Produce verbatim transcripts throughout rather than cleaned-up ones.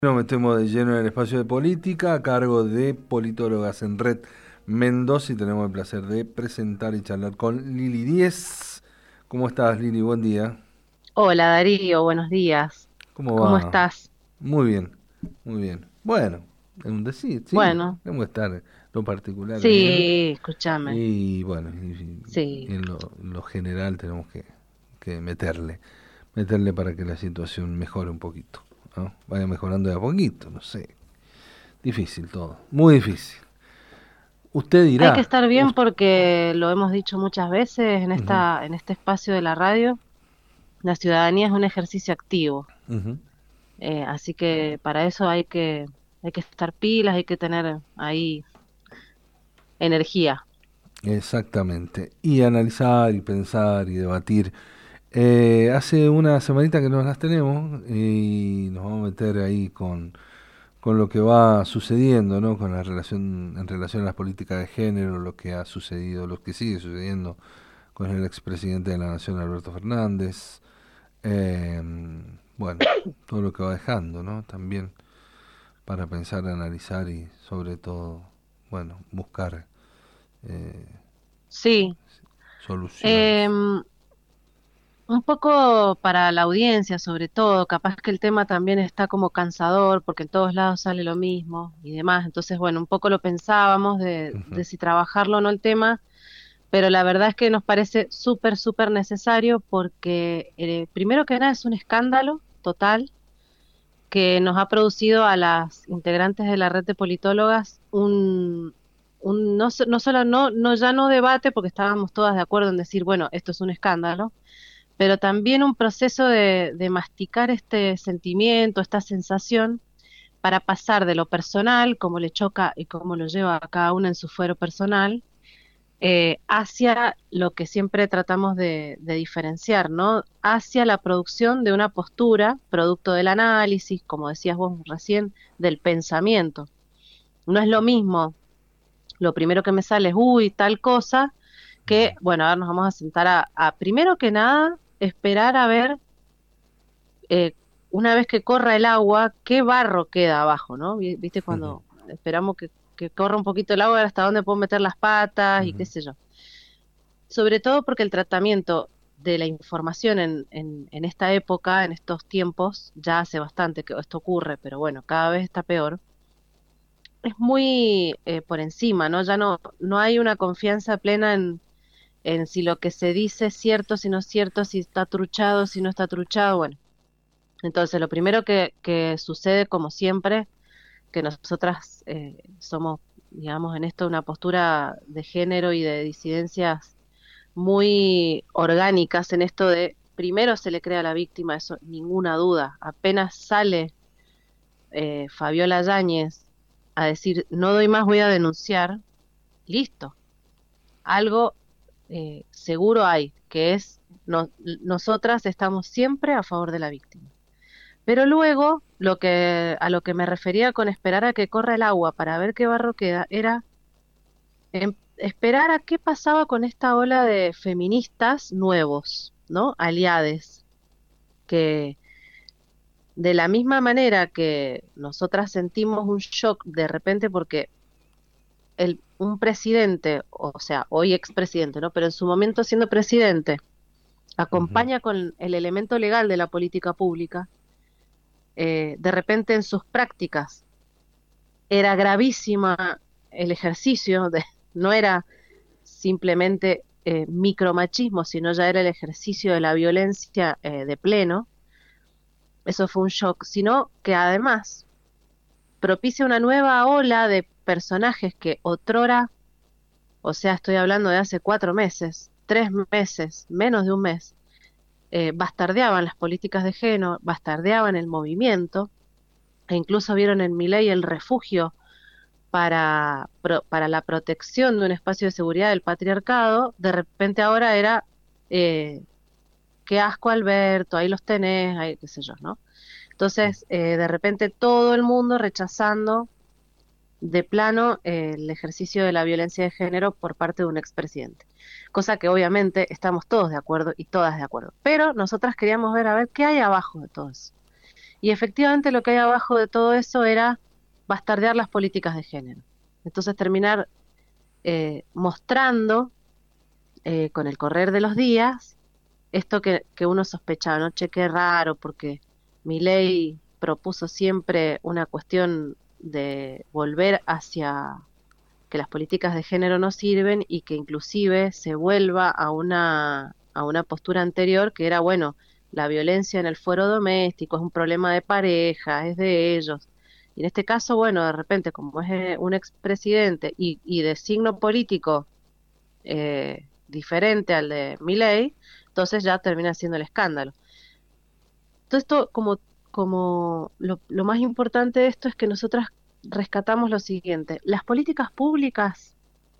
Nos metemos de lleno en el espacio de política a cargo de Politólogas en Red Mendoza y tenemos el placer de presentar y charlar con Lili Díez. ¿Cómo estás, Lili? Buen día. Hola Darío, buenos días. ¿Cómo ¿Cómo va? estás? Muy bien, muy bien. Bueno, es un decir, sí, Bueno, tenemos que estar en lo particular bien. sí, escúchame. Y bueno, y- y Sí. en lo, lo general tenemos que, que meterle, meterle para que la situación mejore un poquito, ¿no? Vaya mejorando de a poquito, no sé. Difícil todo, muy difícil. Usted Hay que dirá. estar bien us- porque lo hemos dicho muchas veces en Ujú, esta, en este espacio de la radio. La ciudadanía es un ejercicio activo, ujú. eh, así que para eso hay que, hay que estar pilas, hay que tener ahí energía. Exactamente. Y analizar y pensar y debatir. Eh, hace una semanita que nos las tenemos y nos vamos a meter ahí con, con lo que va sucediendo, ¿no? Con la relación, en relación a las políticas de género, lo que ha sucedido, lo que sigue sucediendo con el expresidente de la Nación, Alberto Fernández. Eh, bueno, todo lo que va dejando, ¿no? También para pensar, analizar y sobre todo, bueno, buscar eh, Sí. soluciones. Em, un poco para la audiencia, sobre todo, capaz que el tema también está como cansador porque en todos lados sale lo mismo y demás. Entonces, bueno, un poco lo pensábamos de, Ujú, de si trabajarlo o no el tema, pero la verdad es que nos parece súper, súper necesario porque, eh, primero que nada, es un escándalo total que nos ha producido a las integrantes de la red de politólogas un, un no, so- no solo no, no ya no debate porque estábamos todas de acuerdo en decir, bueno, esto es un escándalo, pero también un proceso de, de masticar este sentimiento, esta sensación, para pasar de lo personal, cómo le choca y cómo lo lleva a cada una en su fuero personal, eh, hacia lo que siempre tratamos de, de diferenciar, ¿no? Hacia la producción de una postura, producto del análisis, como decías vos recién, del pensamiento. No es lo mismo, lo primero que me sale es, uy, tal cosa, que, bueno, ahora nos vamos a sentar a, a primero que nada, esperar a ver eh, una vez que corra el agua, qué barro queda abajo, ¿no? Vi- Viste ujú, cuando esperamos que, que corra un poquito el agua, a ver hasta dónde puedo meter las patas y qué ujú. sé yo. Sobre todo porque el tratamiento de la información en, en, en esta época, en estos tiempos, ya hace bastante que esto ocurre, pero bueno, cada vez está peor, es muy eh, por encima, ¿no? Ya no, no hay una confianza plena en, en si lo que se dice es cierto, si no es cierto, si está truchado, si no está truchado, bueno. Entonces, lo primero que, que sucede, como siempre, que nosotras eh, somos, digamos, en esto una postura de género y de disidencias muy orgánicas en esto de, primero se le crea a la víctima, eso ninguna duda. Apenas sale eh, Fabiola Yáñez a decir, no doy más, voy a denunciar, listo. Algo eh, seguro hay, que es, no- nosotras estamos siempre a favor de la víctima. Pero luego, lo que, a lo que me refería con esperar a que corra el agua para ver qué barro queda, era em- esperar a qué pasaba con esta ola de feministas nuevos, ¿no? Aliades, que de la misma manera que nosotras sentimos un shock de repente porque el, un presidente, o sea, hoy expresidente, ¿no? Pero en su momento siendo presidente, Ujú. acompaña con el elemento legal de la política pública, eh, de repente en sus prácticas era gravísima el ejercicio de, no era simplemente eh, micromachismo, sino ya era el ejercicio de la violencia eh, de pleno. Eso fue un shock, sino que además propicia una nueva ola de personajes que otrora, o sea, estoy hablando de hace cuatro meses, tres meses, menos de un mes, eh, bastardeaban las políticas de género, bastardeaban el movimiento, e incluso vieron en Milei el refugio para, pro- para la protección de un espacio de seguridad del patriarcado, de repente ahora era, eh, qué asco Alberto, ahí los tenés, ahí qué sé yo, ¿no? Entonces, eh, de repente todo el mundo rechazando de plano eh, el ejercicio de la violencia de género por parte de un expresidente. Cosa que obviamente estamos todos de acuerdo y todas de acuerdo. Pero nosotras queríamos ver a ver qué hay abajo de todo eso. Y efectivamente lo que hay abajo de todo eso era bastardear las políticas de género. Entonces terminar eh, mostrando eh, con el correr de los días esto que, que uno sospechaba, ¿no? Che, qué raro, porque Milei propuso siempre una cuestión de volver hacia que las políticas de género no sirven y que inclusive se vuelva a una, a una postura anterior que era, bueno, la violencia en el fuero doméstico es un problema de pareja, es de ellos. Y en este caso, bueno, de repente, como es eh, un expresidente y, y de signo político eh, diferente al de Milei, entonces ya termina siendo el escándalo. Todo esto, como, como lo, lo más importante de esto es que nosotras rescatamos lo siguiente, las políticas públicas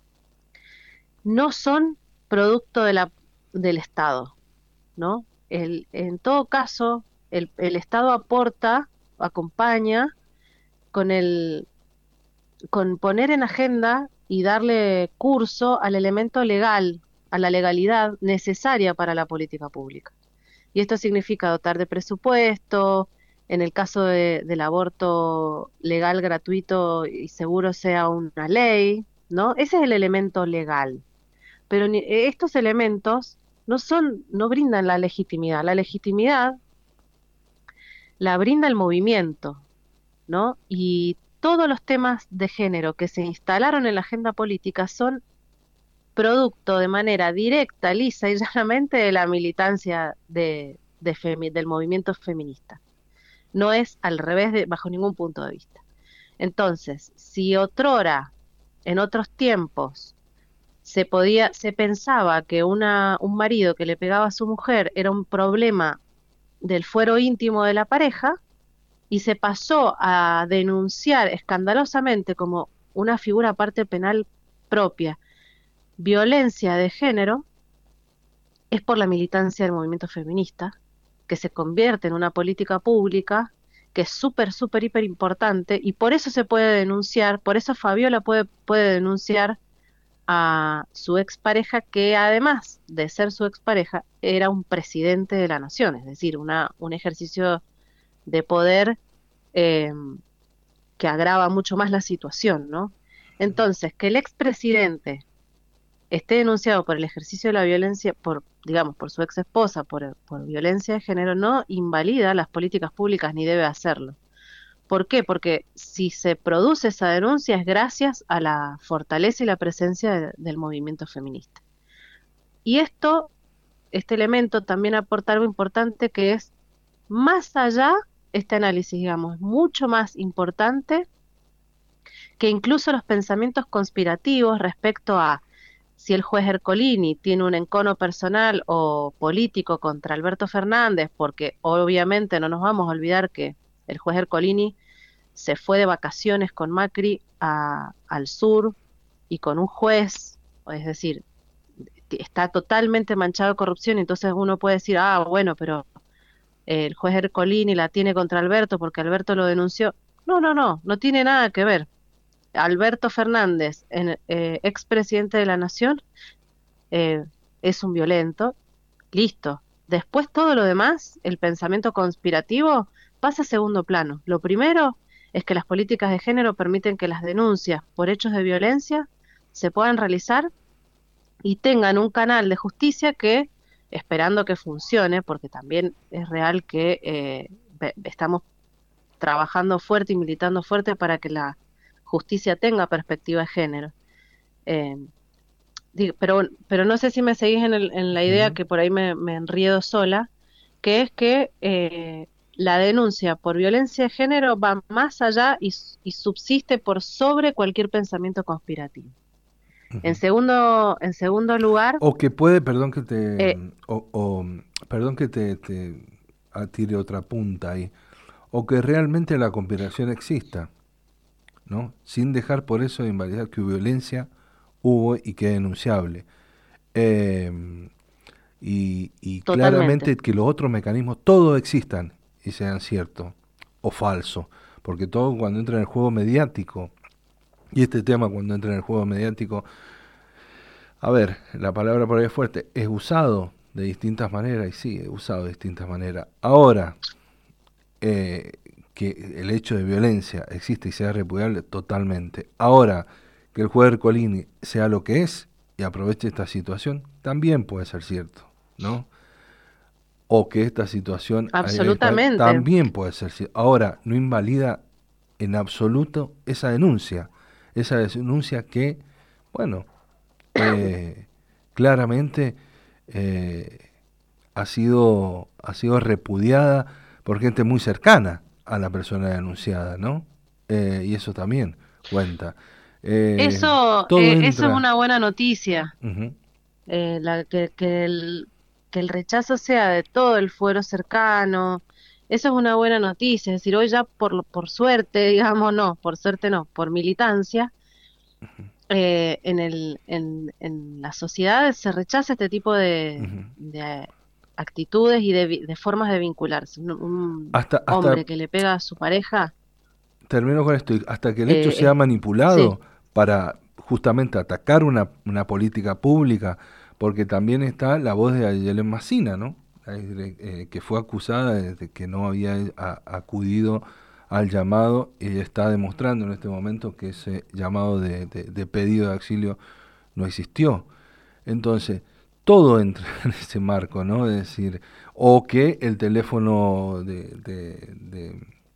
no son producto de la, del Estado, ¿no? El, en todo caso, el, el Estado aporta, acompaña con el, con poner en agenda y darle curso al elemento legal, a la legalidad necesaria para la política pública. Y esto significa dotar de presupuesto, en el caso de- del aborto legal, gratuito y seguro sea una ley, ¿no? Ese es el elemento legal. Pero ni- eh, estos elementos no son, no brindan la legitimidad. La legitimidad la brinda el movimiento, ¿no? Y todos los temas de género que se instalaron en la agenda política son producto de manera directa, lisa y llanamente de la militancia de, de femi- del movimiento feminista. No es al revés de, bajo ningún punto de vista. Entonces, si otrora, en otros tiempos, se podía, se pensaba que una, un marido que le pegaba a su mujer era un problema del fuero íntimo de la pareja, y se pasó a denunciar escandalosamente como una figura aparte penal propia, violencia de género, es por la militancia del movimiento feminista, que se convierte en una política pública que es súper, súper, hiper importante, y por eso se puede denunciar, por eso Fabiola puede, puede denunciar a su expareja, que además de ser su expareja, era un presidente de la nación, es decir, una, un ejercicio de poder eh, que agrava mucho más la situación, ¿no? Entonces, que el expresidente esté denunciado por el ejercicio de la violencia, por, digamos, por su ex esposa, por, por violencia de género, no invalida las políticas públicas ni debe hacerlo. ¿Por qué? Porque si se produce esa denuncia es gracias a la fortaleza y la presencia de- del movimiento feminista. Y esto, este elemento también aporta algo importante que es más allá, este análisis, digamos, mucho más importante que incluso los pensamientos conspirativos respecto a si el juez Ercolini tiene un encono personal o político contra Alberto Fernández, porque obviamente no nos vamos a olvidar que el juez Ercolini se fue de vacaciones con Macri a- al sur y con un juez, es decir, está totalmente manchado de corrupción, entonces uno puede decir, ah, bueno, pero el juez Ercolini la tiene contra Alberto porque Alberto lo denunció. No, no, no, no tiene nada que ver. Alberto Fernández, en, eh, expresidente de la Nación, eh, es un violento, listo. Después todo lo demás, el pensamiento conspirativo, pasa a segundo plano. Lo primero es que las políticas de género permiten que las denuncias por hechos de violencia se puedan realizar y tengan un canal de justicia que, esperando que funcione, porque también es real que eh, ve- estamos trabajando fuerte y militando fuerte para que la justicia tenga perspectiva de género. Eh, digo, pero, pero no sé si me seguís en, el- en la idea, Ujú. que por ahí me, me enriedo sola, que es que eh, la denuncia por violencia de género va más allá y, s- y subsiste por sobre cualquier pensamiento conspirativo. En segundo, en segundo lugar, O que puede, perdón que te, eh, o, o, perdón que te, te tire otra punta ahí, o que realmente la conspiración exista, ¿no? Sin dejar por eso de invalidar que violencia hubo y que es denunciable. Eh, y, y totalmente, claramente que los otros mecanismos todos existan y sean ciertos o falsos, porque todo cuando entra en el juego mediático, y este tema cuando entra en el juego mediático, a ver, la palabra por ahí es fuerte, es usado de distintas maneras, y sí, es usado de distintas maneras. Ahora, eh, que el hecho de violencia existe y sea repudiable totalmente. Ahora, que el juez Ercolini sea lo que es y aproveche esta situación, también puede ser cierto, ¿no? O que esta situación haya disparado, Absolutamente. también puede ser cierto. Ahora, no invalida en absoluto esa denuncia, esa denuncia que, bueno, eh, claramente eh, ha sido ha sido repudiada por gente muy cercana a la persona denunciada, ¿no? Eh, y eso también cuenta. Eh, Eso, todo eh, eso es entra. una buena noticia, Ujú, eh, la, que, que el, que el rechazo sea de todo el fuero cercano. Eso es una buena noticia. Es decir, hoy ya por, lo- por suerte, digamos, no, por suerte no, por militancia, eh, en el, en, en la sociedad se rechaza este tipo de, ujú. de actitudes y de, vi- de formas de vincularse. Un, un Hasta, hasta, hombre que le pega a su pareja, termino con esto, y hasta que el hecho eh, sea es- sí, manipulado para justamente atacar una, una política pública, porque también está la voz de Ayelen Massina, ¿no? Eh, eh, que fue acusada de, de que no había a- acudido al llamado y está demostrando en este momento que ese llamado de, de- de pedido de auxilio no existió. Entonces, todo entra en ese marco, ¿no? Es decir, o que el teléfono de, de, de,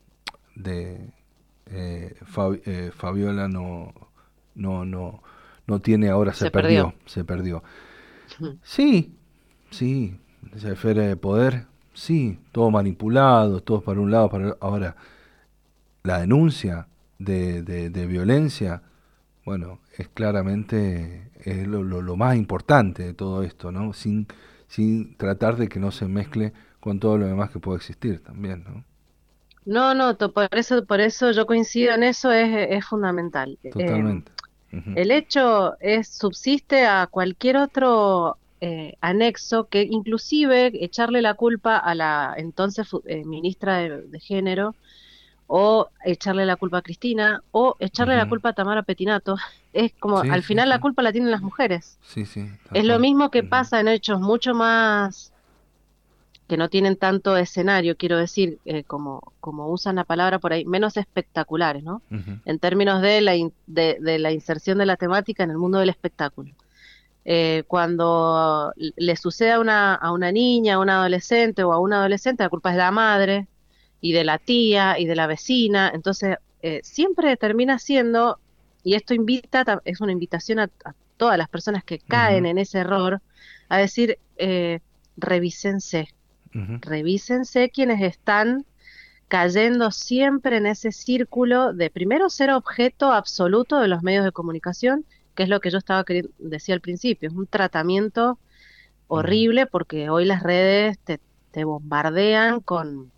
de, eh, Fab- eh, Fabiola no, no, no, no tiene ahora, se se perdió. perdió, se perdió. Sí, sí, esa esfera de poder, sí, todo manipulado, todo para un lado, para el otro. Ahora, la denuncia de, de, de violencia, bueno, es claramente es lo, lo, lo más importante de todo esto, ¿no? Sin, sin tratar de que no se mezcle con todo lo demás que puede existir también, ¿no? No, no, to- por eso, por eso yo coincido en eso, es, es fundamental. Eh, Totalmente. Ujú, el hecho es, subsiste a cualquier otro eh, anexo que inclusive echarle la culpa a la entonces fu- eh, ministra de, de Género, o echarle la culpa a Cristina, o echarle la ujú. culpa a Tamara Petinato. Es como, Sí, al sí, final la sí. culpa la tienen las mujeres. Sí, sí, tal Es lo cual. mismo que Ujú, pasa en hechos mucho más que no tienen tanto escenario, quiero decir, eh, como, como usan la palabra por ahí, menos espectaculares, ¿no? ujú, En términos de la, in- de, de la inserción de la temática en el mundo del espectáculo. Eh, cuando le sucede a una, a una niña, a un adolescente o a un adolescente, la culpa es de la madre y de la tía y de la vecina, entonces eh, siempre termina siendo, y esto invita, ta- es una invitación a, a todas las personas que caen ujú, en ese error, a decir, eh, revísense, ujú, revísense quienes están cayendo siempre en ese círculo de primero ser objeto absoluto de los medios de comunicación, que es lo que yo estaba queriendo decir al principio, es un tratamiento ujú, horrible porque hoy las redes te, te bombardean con,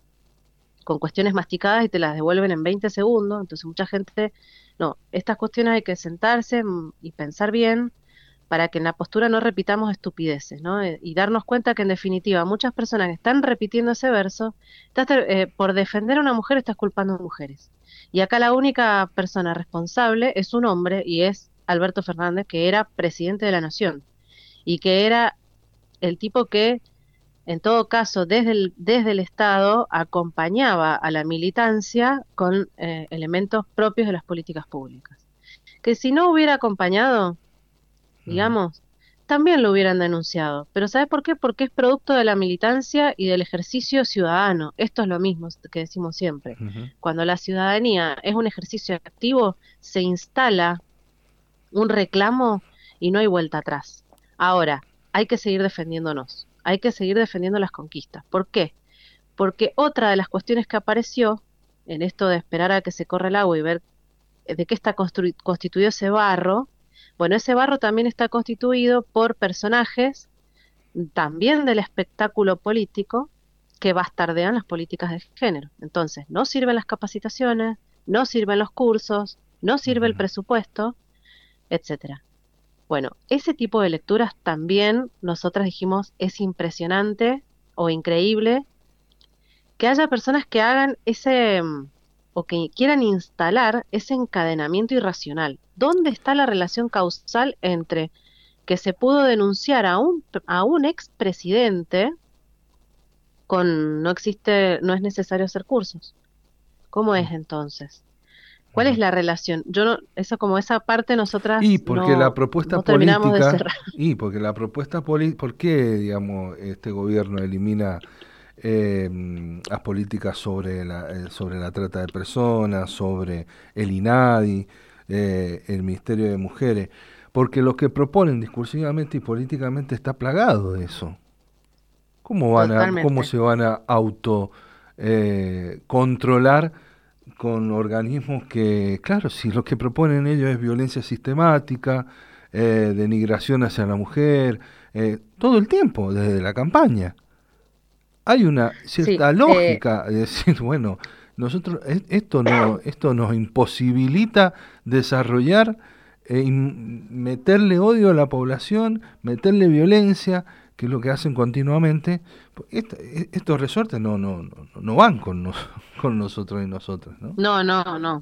con cuestiones masticadas y te las devuelven en veinte segundos, entonces mucha gente, no, estas cuestiones hay que sentarse mm, y pensar bien para que en la postura no repitamos estupideces, ¿no? Eh, y darnos cuenta que en definitiva muchas personas que están repitiendo ese verso, estás, te- eh, por defender a una mujer estás culpando a mujeres. Y acá la única persona responsable es un hombre y es Alberto Fernández, que era presidente de la Nación y que era el tipo que, en todo caso, desde el, desde el Estado acompañaba a la militancia con eh, elementos propios de las políticas públicas. Que si no hubiera acompañado, ujú, digamos, también lo hubieran denunciado. Pero ¿sabes por qué? Porque es producto de la militancia y del ejercicio ciudadano. Esto es lo mismo que decimos siempre. ujú, Cuando la ciudadanía es un ejercicio activo, se instala un reclamo y no hay vuelta atrás. Ahora, hay que seguir defendiéndonos, hay que seguir defendiendo las conquistas. ¿Por qué? Porque otra de las cuestiones que apareció en esto de esperar a que se corra el agua y ver eh, de qué está constru- constituido ese barro, bueno, ese barro también está constituido por personajes también del espectáculo político que bastardean las políticas de género. Entonces, no sirven las capacitaciones, no sirven los cursos, no sirve el ujú. presupuesto, etcétera. Bueno, ese tipo de lecturas también nosotras dijimos es impresionante o increíble que haya personas que hagan ese mm, o que quieran instalar ese encadenamiento irracional. ¿Dónde está la relación causal entre que se pudo denunciar a un, a un expresidente con no existe, no es necesario hacer cursos. ¿Cómo es entonces? ¿Cuál es Ujú. la relación? Yo no, eso como esa parte Y nosotras porque la no, propuesta no terminamos de política, cerrar. y porque la propuesta política, ¿por qué, digamos, este gobierno elimina eh, mm, las políticas sobre la, eh, sobre la trata de personas, sobre el INADI, eh, el Ministerio de Mujeres? Porque lo que proponen discursivamente y políticamente está plagado de eso. ¿Cómo van a, cómo Totalmente. se van a auto eh, controlar con organismos que, claro, si lo que proponen ellos es violencia sistemática, eh, denigración hacia la mujer, eh, todo el tiempo, desde la campaña? Hay una Sí, cierta eh, lógica de decir, bueno, nosotros es- esto no, esto nos imposibilita desarrollar, eh, in- meterle odio a la población, meterle violencia, que es lo que hacen continuamente. Esta- e- estos resortes no, no, no, no van con, nos- con nosotros y nosotras, ¿no? no, no, no.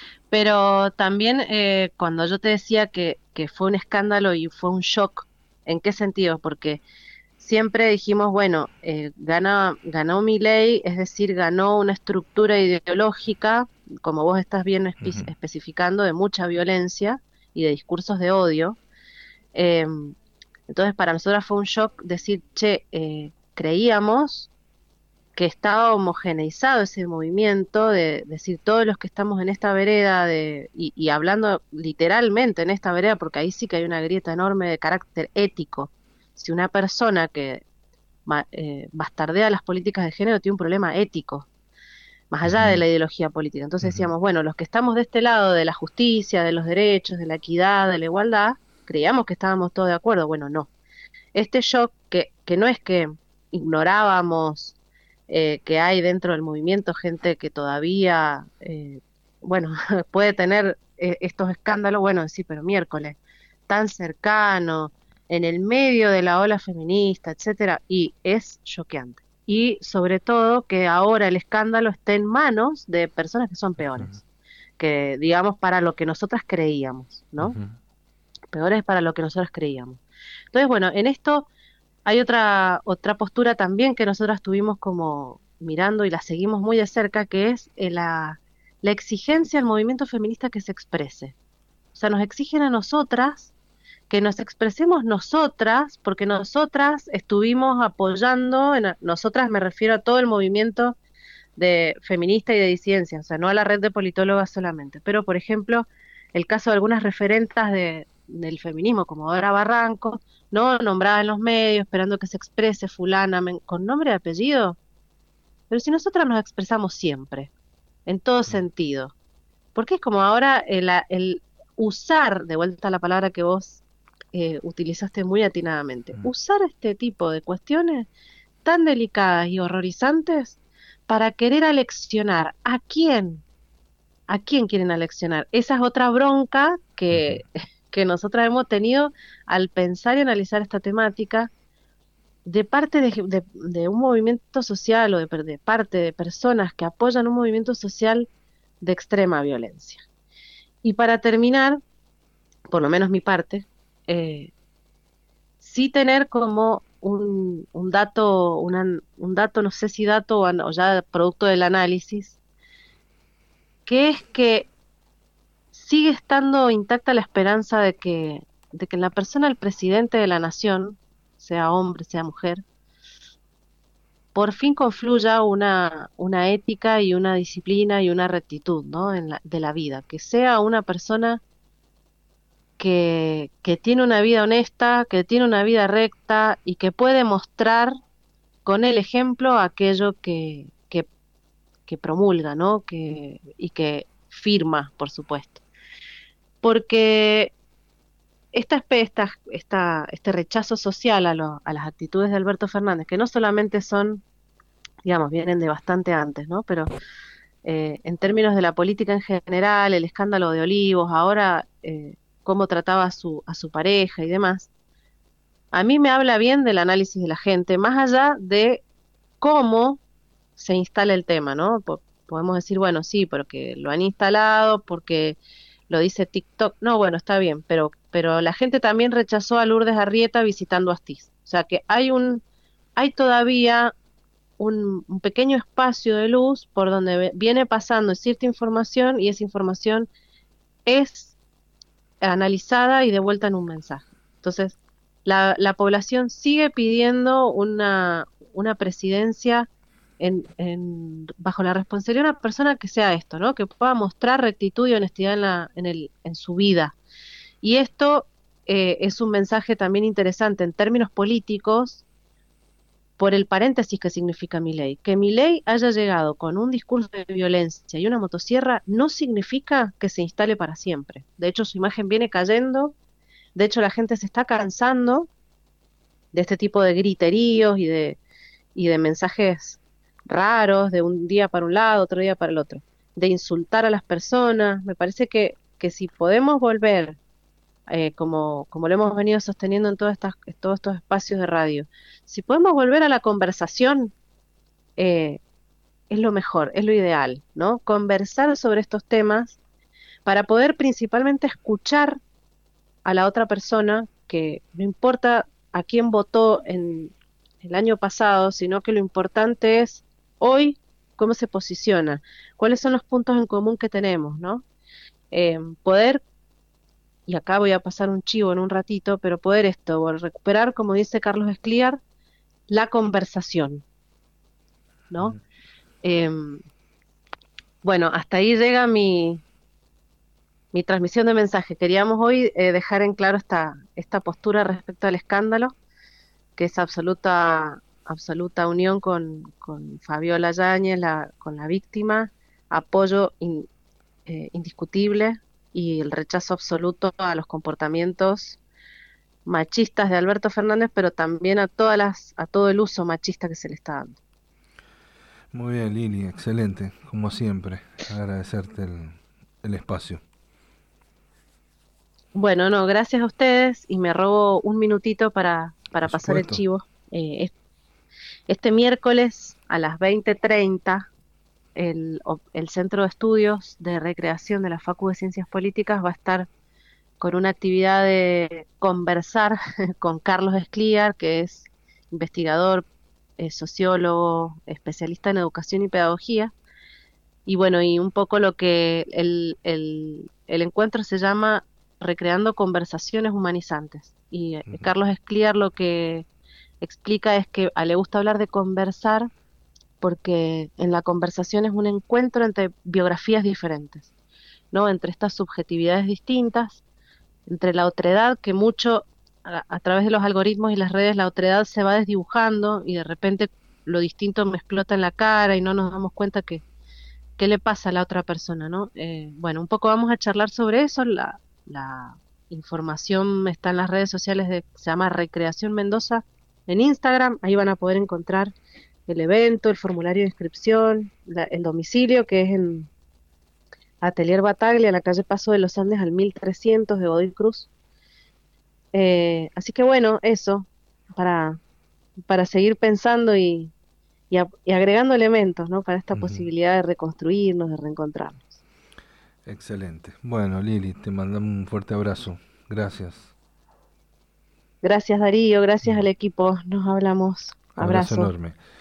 Pero también eh, cuando yo te decía que, que fue un escándalo y fue un shock, ¿en qué sentido? Porque siempre dijimos, bueno, eh, gana, ganó Milei, es decir, ganó una estructura ideológica, como vos estás bien espe- Ujú, especificando, de mucha violencia y de discursos de odio. Em, entonces, para nosotras fue un shock decir, che, eh, creíamos que estaba homogeneizado ese movimiento, de decir, todos los que estamos en esta vereda, de, y, y hablando literalmente en esta vereda, porque ahí sí que hay una grieta enorme de carácter ético. Si una persona que ma- eh, bastardea las políticas de género tiene un problema ético, más allá de ujú, la ideología política. Entonces ujú, decíamos, bueno, los que estamos de este lado de la justicia, de los derechos, de la equidad, de la igualdad, creíamos que estábamos todos de acuerdo. Bueno, no. Este shock que, que no es que ignorábamos eh, que hay dentro del movimiento gente que todavía, eh, bueno, puede tener eh, estos escándalos, bueno, sí, pero miércoles, tan cercano, en el medio de la ola feminista, etcétera, y es choqueante. Y sobre todo que ahora el escándalo esté en manos de personas que son peores, que digamos para lo que nosotras creíamos, ¿no? ujú, Peores para lo que nosotras creíamos. Entonces, bueno, en esto hay otra, otra postura también que nosotras tuvimos como mirando y la seguimos muy de cerca, que es eh, la, la exigencia al movimiento feminista que se exprese. O sea, nos exigen a nosotras que nos expresemos nosotras, porque nosotras estuvimos apoyando, en, nosotras me refiero a todo el movimiento de feminista y de disidencia, o sea, no a la red de politólogas solamente, pero por ejemplo, el caso de algunas referentas de, del feminismo, como Dora Barranco, no nombrada en los medios, esperando que se exprese fulana men- con nombre y apellido, pero si nosotras nos expresamos siempre, en todo sentido, porque es como ahora el, a- el usar, de vuelta a la palabra que vos eh, utilizaste muy atinadamente, usar este tipo de cuestiones tan delicadas y horrorizantes para querer aleccionar. ¿A quién? ¿A quién quieren aleccionar? Esa es otra bronca ujú, que, que nosotras hemos tenido al pensar y analizar esta temática de parte de, de- de un movimiento social o de, per- de parte de personas que apoyan un movimiento social de extrema violencia. Y para terminar, por lo menos mi parte, eh, sí tener como un, un dato, una- un dato, no sé si dato o, an- o ya producto del análisis, que es que sigue estando intacta la esperanza de que, de que en la persona del presidente de la nación, sea hombre, sea mujer, por fin confluya una, una ética y una disciplina y una rectitud, ¿no? En la- de la vida, que sea una persona que, que tiene una vida honesta, que tiene una vida recta y que puede mostrar con el ejemplo aquello que, que, que promulga, ¿no? Que, y que firma, por supuesto. Porque esta, espe- esta, esta, este rechazo social a, lo- a las actitudes de Alberto Fernández, que no solamente son, digamos, vienen de bastante antes, ¿no? Pero eh, en términos de la política en general, el escándalo de Olivos, ahora eh, cómo trataba a su, a su pareja y demás, a mí me habla bien del análisis de la gente, más allá de cómo se instala el tema, ¿no? Po- podemos decir, bueno, sí, porque lo han instalado, porque lo dice TikTok. No, bueno, está bien, pero, pero la gente también rechazó a Lourdes Arrieta visitando Astiz. O sea que hay un, hay todavía un, un pequeño espacio de luz por donde ve- viene pasando cierta información y esa información es analizada y devuelta en un mensaje. Entonces, la, la población sigue pidiendo una, una presidencia en, en- bajo la responsabilidad de una persona que sea esto, ¿no? Que pueda mostrar rectitud y honestidad en la, en el, en su vida. Y esto eh, es un mensaje también interesante en términos políticos por el paréntesis que significa Milei. Que Milei haya llegado con un discurso de violencia y una motosierra no significa que se instale para siempre. De hecho, su imagen viene cayendo, de hecho la gente se está cansando de este tipo de griteríos y de, y de mensajes raros, de un día para un lado, otro día para el otro, de insultar a las personas. Me parece que, que si podemos volver, eh, como, como lo hemos venido sosteniendo en todas estas, en todos estos espacios de radio, si podemos volver a la conversación, eh, es lo mejor, es lo ideal, ¿no? Conversar sobre estos temas para poder principalmente escuchar a la otra persona, que no importa a quién votó en el año pasado, sino que lo importante es hoy cómo se posiciona, cuáles son los puntos en común que tenemos, ¿no? Eh, poder, y acá voy a pasar un chivo en un ratito, pero poder esto, o recuperar, como dice Carlos Escliar, la conversación, ¿no? Em, bueno, hasta ahí llega mi, mi transmisión de mensaje. Queríamos hoy eh, dejar en claro esta, esta postura respecto al escándalo, que es absoluta, absoluta unión con, con Fabiola Yáñez, la, con la víctima, apoyo in- eh, indiscutible y el rechazo absoluto a los comportamientos machistas de Alberto Fernández, pero también a todas las, a todo el uso machista que se le está dando. Muy bien, Lili, excelente, como siempre. Agradecerte el, el espacio. Bueno, no, gracias a ustedes y me robo un minutito para, para Por pasar el supuesto. chivo. Eh, es- este miércoles a las veinte treinta el, o- el Centro de Estudios de Recreación de la Facu de Ciencias Políticas va a estar con una actividad de conversar con Carlos Escliar, que es investigador, eh, sociólogo, especialista en educación y pedagogía. Y bueno, y un poco lo que el, el, el encuentro se llama Recreando Conversaciones Humanizantes. Y eh, Carlos Escliar lo que explica es que a le gusta hablar de conversar porque en la conversación es un encuentro entre biografías diferentes, ¿no? Entre estas subjetividades distintas, entre la otredad que mucho a, a través de los algoritmos y las redes, la otredad se va desdibujando y de repente lo distinto me explota en la cara y no nos damos cuenta que qué le pasa a la otra persona, ¿no? Eh, bueno, un poco vamos a charlar sobre eso. La, la información está en las redes sociales de, se llama Recreación Mendoza en Instagram. Ahí van a poder encontrar el evento, el formulario de inscripción, la- el domicilio, que es en Atelier Bataglia, en la calle Paso de los Andes al mil trescientos de Godoy Cruz. Eh, así que bueno, eso, para, para seguir pensando y, y, a- y agregando elementos, ¿no? Para esta Ujú. posibilidad de reconstruirnos, de reencontrarnos. Excelente. Bueno, Lili, te mandamos un fuerte abrazo. Gracias. Gracias Darío, gracias al equipo, nos hablamos. Abrazo Abrazo. enorme.